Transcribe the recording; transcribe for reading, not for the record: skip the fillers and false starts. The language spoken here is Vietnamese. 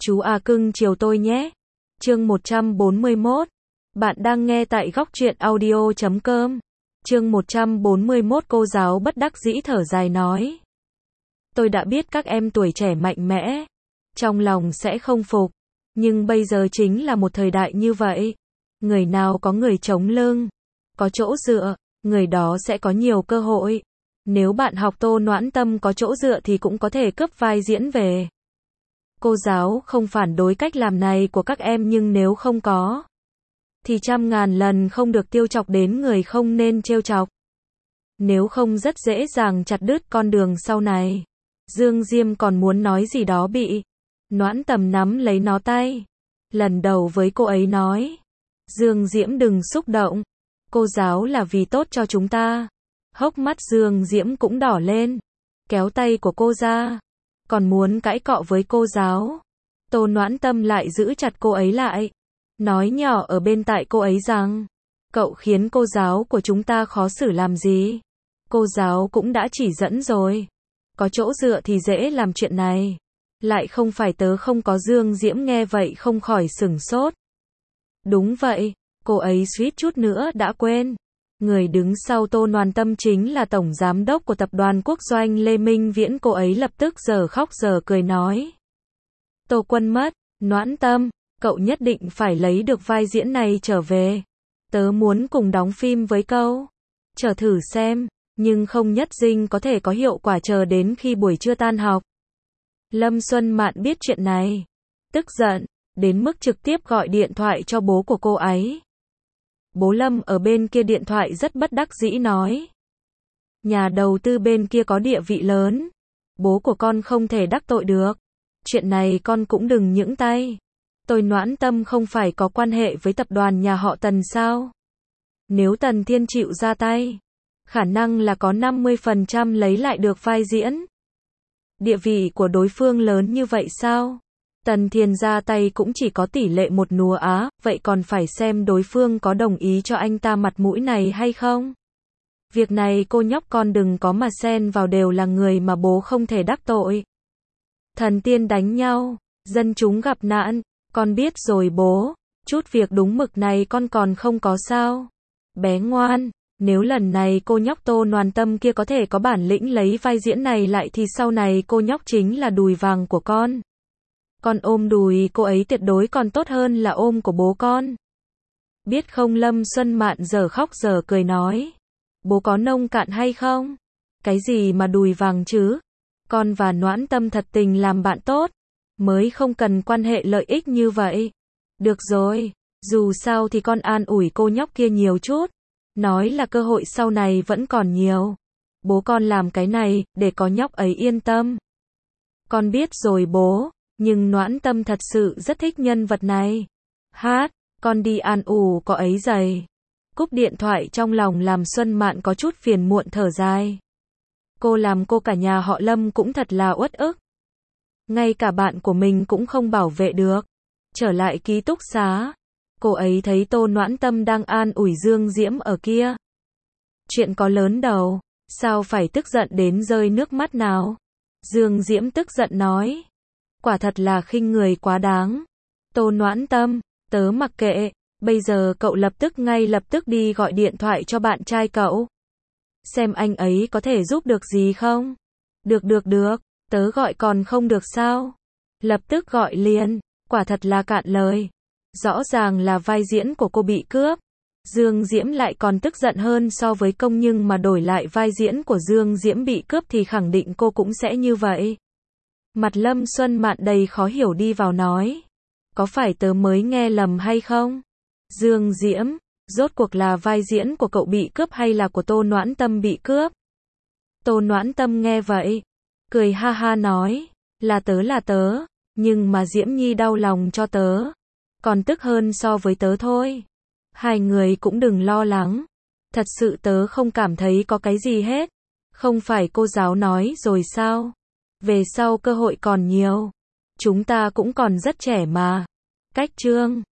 Chú à cưng chiều tôi nhé. Chương 141. Bạn đang nghe tại góc truyện audio.com. Chương 141. Cô giáo bất đắc dĩ thở dài nói. Tôi đã biết các em tuổi trẻ mạnh mẽ, trong lòng sẽ không phục, nhưng bây giờ chính là một thời đại như vậy. Người nào có người chống lưng, có chỗ dựa, người đó sẽ có nhiều cơ hội. Nếu bạn học Tô Noãn Tâm có chỗ dựa thì cũng có thể cướp vai diễn về. Cô giáo không phản đối cách làm này của các em, nhưng nếu không có thì trăm ngàn lần không được trêu chọc đến người không nên trêu chọc. Nếu không rất dễ dàng chặt đứt con đường sau này. Dương Diêm còn muốn nói gì đó bị Noãn Tâm nắm lấy nó tay. Lần đầu với cô ấy nói. Dương Diễm đừng xúc động. Cô giáo là vì tốt cho chúng ta. Hốc mắt Dương Diễm cũng đỏ lên. Kéo tay của cô ra. Còn muốn cãi cọ với cô giáo. Tô Noãn Tâm lại giữ chặt cô ấy lại. Nói nhỏ ở bên tai cô ấy rằng. Cậu khiến cô giáo của chúng ta khó xử làm gì. Cô giáo cũng đã chỉ dẫn rồi. Có chỗ dựa thì dễ làm chuyện này. Lại không phải tớ không có. Dương Diễm nghe vậy không khỏi sửng sốt. Đúng vậy, cô ấy suýt chút nữa đã quên. Người đứng sau Tô Noãn Tâm chính là tổng giám đốc của tập đoàn quốc doanh Lê Minh Viễn. Cô ấy lập tức giờ khóc giờ cười nói. Tô Quân mất, Noãn Tâm, cậu nhất định phải lấy được vai diễn này trở về. Tớ muốn cùng đóng phim với cậu. Chờ thử xem, nhưng không nhất định có thể có hiệu quả, chờ đến khi buổi trưa tan học. Lâm Xuân Mạn biết chuyện này, tức giận đến mức trực tiếp gọi điện thoại cho bố của cô ấy. Bố Lâm ở bên kia điện thoại rất bất đắc dĩ nói. Nhà đầu tư bên kia có địa vị lớn. Bố của con không thể đắc tội được. Chuyện này con cũng đừng những tay. Tôi Noãn Tâm không phải có quan hệ với tập đoàn nhà họ Tần sao? Nếu Tần Thiên chịu ra tay, khả năng là có 50% lấy lại được vai diễn. Địa vị của đối phương lớn như vậy sao? Tần Thiên ra tay cũng chỉ có tỷ lệ 1 á, vậy còn phải xem đối phương có đồng ý cho anh ta mặt mũi này hay không. Việc này cô nhóc con đừng có mà xen vào, đều là người mà bố không thể đắc tội. Thần tiên đánh nhau, dân chúng gặp nạn, con biết rồi bố, chút việc đúng mực này con còn không có sao. Bé ngoan, nếu lần này cô nhóc Tô Noãn Tâm kia có thể có bản lĩnh lấy vai diễn này lại thì sau này cô nhóc chính là đùi vàng của con. Con ôm đùi cô ấy tuyệt đối còn tốt hơn là ôm của bố con. Biết không? Lâm Xuân Mạn giờ khóc giờ cười nói. Bố có nông cạn hay không? Cái gì mà đùi vàng chứ? Con và Noãn Tâm thật tình làm bạn tốt, mới không cần quan hệ lợi ích như vậy. Được rồi, dù sao thì con an ủi cô nhóc kia nhiều chút. Nói là cơ hội sau này vẫn còn nhiều. Bố con làm cái này, để có nhóc ấy yên tâm. Con biết rồi bố, nhưng Noãn Tâm thật sự rất thích nhân vật này. Hát, con đi an ủi cô ấy dày. Cúp điện thoại trong lòng làm Xuân Mạn có chút phiền muộn thở dài. Cô làm cô cả nhà họ Lâm cũng thật là uất ức. Ngay cả bạn của mình cũng không bảo vệ được. Trở lại ký túc xá, cô ấy thấy Tô Noãn Tâm đang an ủi Dương Diễm ở kia. Chuyện có lớn đâu, sao phải tức giận đến rơi nước mắt nào? Dương Diễm tức giận nói. Quả thật là khinh người quá đáng. Tô Noãn Tâm, tớ mặc kệ, bây giờ cậu ngay lập tức đi gọi điện thoại cho bạn trai cậu. Xem anh ấy có thể giúp được gì không? Được, tớ gọi còn không được sao? Lập tức gọi liền, quả thật là cạn lời. Rõ ràng là vai diễn của cô bị cướp. Dương Diễm lại còn tức giận hơn so với công, nhưng mà đổi lại vai diễn của Dương Diễm bị cướp thì khẳng định cô cũng sẽ như vậy. Mặt Lâm Xuân Mạn đầy khó hiểu đi vào nói. Có phải tớ mới nghe lầm hay không? Dương Diễm, rốt cuộc là vai diễn của cậu bị cướp hay là của Tô Noãn Tâm bị cướp? Tô Noãn Tâm nghe vậy, cười ha ha nói. Là tớ, nhưng mà Diễm Nhi đau lòng cho tớ. Còn tức hơn so với tớ thôi. Hai người cũng đừng lo lắng. Thật sự tớ không cảm thấy có cái gì hết. Không phải cô giáo nói rồi sao? Về sau cơ hội còn nhiều. Chúng ta cũng còn rất trẻ mà. Cách chương